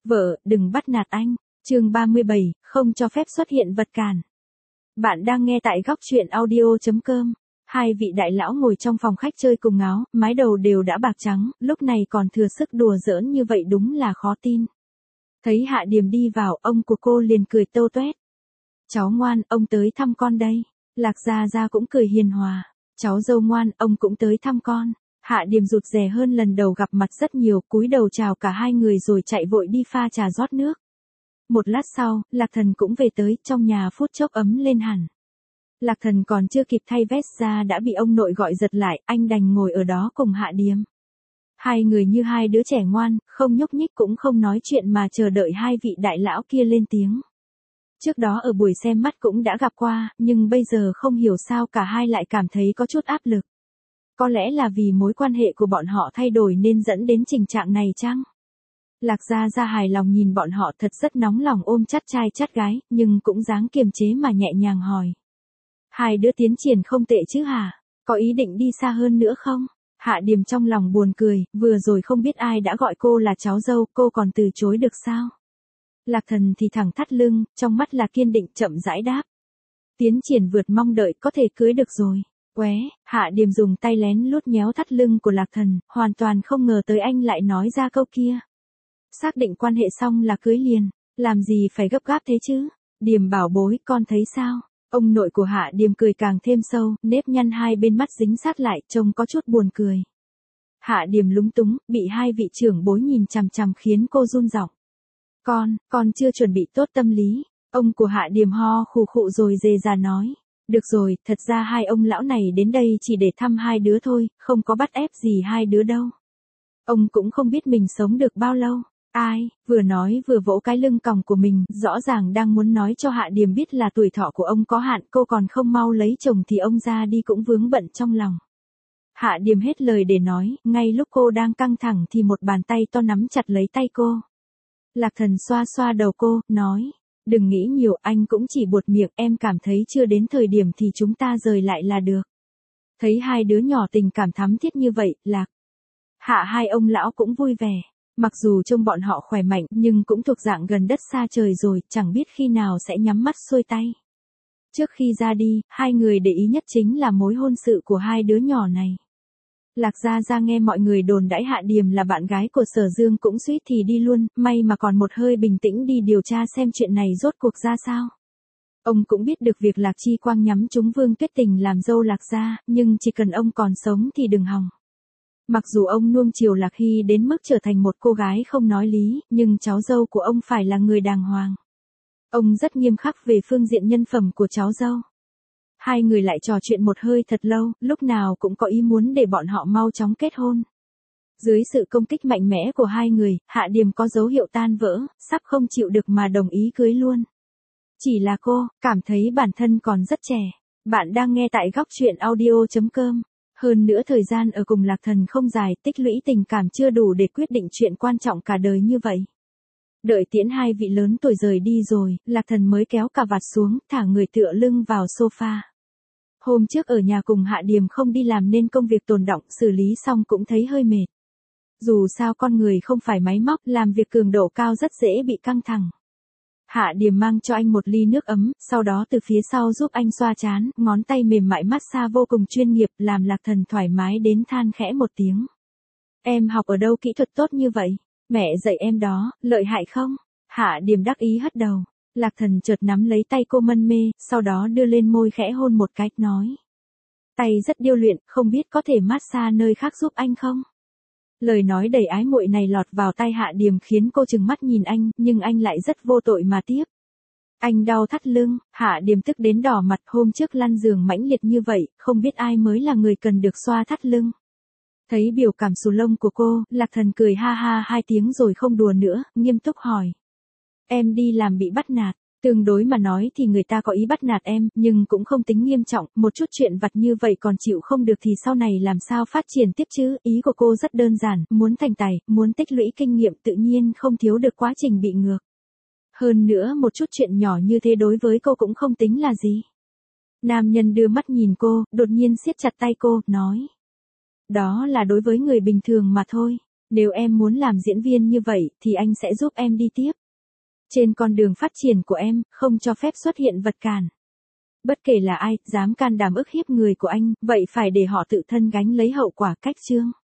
Vợ, đừng bắt nạt anh. Chương 37, không cho phép xuất hiện vật cản. Bạn đang nghe tại góc truyện audio.com. Hai vị đại lão ngồi trong phòng khách chơi cùng áo, mái đầu đều đã bạc trắng, lúc này còn thừa sức đùa giỡn như vậy đúng là khó tin. Thấy Hạ Điềm đi vào, ông của cô liền cười tâu toét. Cháu ngoan, ông tới thăm con đây. Lạc Gia Gia cũng cười hiền hòa. Cháu dâu ngoan, ông cũng tới thăm con. Hạ Điềm rụt rè hơn lần đầu gặp mặt rất nhiều, cúi đầu chào cả hai người rồi chạy vội đi pha trà rót nước. Một lát sau, Lạc Thần cũng về tới, trong nhà phút chốc ấm lên hẳn. Lạc Thần còn chưa kịp thay vest ra đã bị ông nội gọi giật lại, anh đành ngồi ở đó cùng Hạ Điềm. Hai người như hai đứa trẻ ngoan, không nhúc nhích cũng không nói chuyện mà chờ đợi hai vị đại lão kia lên tiếng. Trước đó ở buổi xem mắt cũng đã gặp qua, nhưng bây giờ không hiểu sao cả hai lại cảm thấy có chút áp lực. Có lẽ là vì mối quan hệ của bọn họ thay đổi nên dẫn đến tình trạng này chăng? Lạc Gia Gia hài lòng nhìn bọn họ thật rất nóng lòng ôm chắt trai chắt gái, nhưng cũng dáng kiềm chế mà nhẹ nhàng hỏi. Hai đứa tiến triển không tệ chứ hả? Có ý định đi xa hơn nữa không? Hạ Điềm trong lòng buồn cười, vừa rồi không biết ai đã gọi cô là cháu dâu, cô còn từ chối được sao? Lạc Thần thì thẳng thắt lưng, trong mắt là kiên định chậm rãi đáp. Tiến triển vượt mong đợi, có thể cưới được rồi. Qué, Hạ Điềm dùng tay lén lút nhéo thắt lưng của Lạc Thần, hoàn toàn không ngờ tới anh lại nói ra câu kia. Xác định quan hệ xong là cưới liền, làm gì phải gấp gáp thế chứ? Điềm bảo bối, con thấy sao? Ông nội của Hạ Điềm cười càng thêm sâu, nếp nhăn hai bên mắt dính sát lại, trông có chút buồn cười. Hạ Điềm lúng túng, bị hai vị trưởng bối nhìn chằm chằm khiến cô run giọng. Con chưa chuẩn bị tốt tâm lý. Ông của Hạ Điềm ho khù khụ rồi dề già nói. Được rồi, thật ra hai ông lão này đến đây chỉ để thăm hai đứa thôi, không có bắt ép gì hai đứa đâu. Ông cũng không biết mình sống được bao lâu. Ai, vừa nói vừa vỗ cái lưng còng của mình, rõ ràng đang muốn nói cho Hạ Điềm biết là tuổi thọ của ông có hạn, cô còn không mau lấy chồng thì ông ra đi cũng vướng bận trong lòng. Hạ Điềm hết lời để nói, ngay lúc cô đang căng thẳng thì một bàn tay to nắm chặt lấy tay cô. Lạc Thần xoa xoa đầu cô, nói, đừng nghĩ nhiều, anh cũng chỉ buột miệng, em cảm thấy chưa đến thời điểm thì chúng ta rời lại là được. Thấy hai đứa nhỏ tình cảm thắm thiết như vậy, Hạ hai ông lão cũng vui vẻ. Mặc dù trông bọn họ khỏe mạnh nhưng cũng thuộc dạng gần đất xa trời rồi, chẳng biết khi nào sẽ nhắm mắt xuôi tay. Trước khi ra đi, hai người để ý nhất chính là mối hôn sự của hai đứa nhỏ này. Lạc Gia Gia nghe mọi người đồn đãi Hạ Điềm là bạn gái của Sở Dương cũng suýt thì đi luôn, may mà còn một hơi bình tĩnh đi điều tra xem chuyện này rốt cuộc ra sao. Ông cũng biết được việc Lạc Chi Quang nhắm trúng Vương Tuyết Tình làm dâu Lạc Gia, nhưng chỉ cần ông còn sống thì đừng hòng. Mặc dù ông nuông chiều Lạc Hy đến mức trở thành một cô gái không nói lý, nhưng cháu dâu của ông phải là người đàng hoàng. Ông rất nghiêm khắc về phương diện nhân phẩm của cháu dâu. Hai người lại trò chuyện một hơi thật lâu, lúc nào cũng có ý muốn để bọn họ mau chóng kết hôn. Dưới sự công kích mạnh mẽ của hai người, Hạ Điềm có dấu hiệu tan vỡ, sắp không chịu được mà đồng ý cưới luôn. Chỉ là cô, cảm thấy bản thân còn rất trẻ. Bạn đang nghe tại góc truyện audio.com. Hơn nữa thời gian ở cùng Lạc Thần không dài, tích lũy tình cảm chưa đủ để quyết định chuyện quan trọng cả đời như vậy. Đợi tiễn hai vị lớn tuổi rời đi rồi, Lạc Thần mới kéo cà vạt xuống, thả người tựa lưng vào sofa. Hôm trước ở nhà cùng Hạ Điềm không đi làm nên công việc tồn đọng xử lý xong cũng thấy hơi mệt. Dù sao con người không phải máy móc, làm việc cường độ cao rất dễ bị căng thẳng. Hạ Điềm mang cho anh một ly nước ấm, sau đó từ phía sau giúp anh xoa trán, ngón tay mềm mại massage vô cùng chuyên nghiệp, làm Lạc Thần thoải mái đến than khẽ một tiếng. Em học ở đâu kỹ thuật tốt như vậy? Mẹ dạy em đó, lợi hại không? Hạ Điềm đắc ý hất đầu. Lạc Thần chợt nắm lấy tay cô mân mê, sau đó đưa lên môi khẽ hôn một cái, nói. Tay rất điêu luyện, không biết có thể massage nơi khác giúp anh không? Lời nói đầy ái muội này lọt vào tai Hạ Điềm khiến cô trừng mắt nhìn anh, nhưng anh lại rất vô tội mà tiếp. Anh đau thắt lưng, Hạ Điềm tức đến đỏ mặt, hôm trước lăn giường mãnh liệt như vậy, không biết ai mới là người cần được xoa thắt lưng. Thấy biểu cảm xù lông của cô, Lạc Thần cười ha ha hai tiếng rồi không đùa nữa, nghiêm túc hỏi. Em đi làm bị bắt nạt. Tương đối mà nói thì người ta có ý bắt nạt em, nhưng cũng không tính nghiêm trọng, một chút chuyện vặt như vậy còn chịu không được thì sau này làm sao phát triển tiếp chứ, ý của cô rất đơn giản, muốn thành tài, muốn tích lũy kinh nghiệm tự nhiên không thiếu được quá trình bị ngược. Hơn nữa một chút chuyện nhỏ như thế đối với cô cũng không tính là gì. Nam nhân đưa mắt nhìn cô, đột nhiên siết chặt tay cô, nói. Đó là đối với người bình thường mà thôi. Nếu em muốn làm diễn viên như vậy thì anh sẽ giúp em đi tiếp. Trên con đường phát triển của em, không cho phép xuất hiện vật cản. Bất kể là ai, dám can đảm ức hiếp người của anh, vậy phải để họ tự thân gánh lấy hậu quả. Cách chương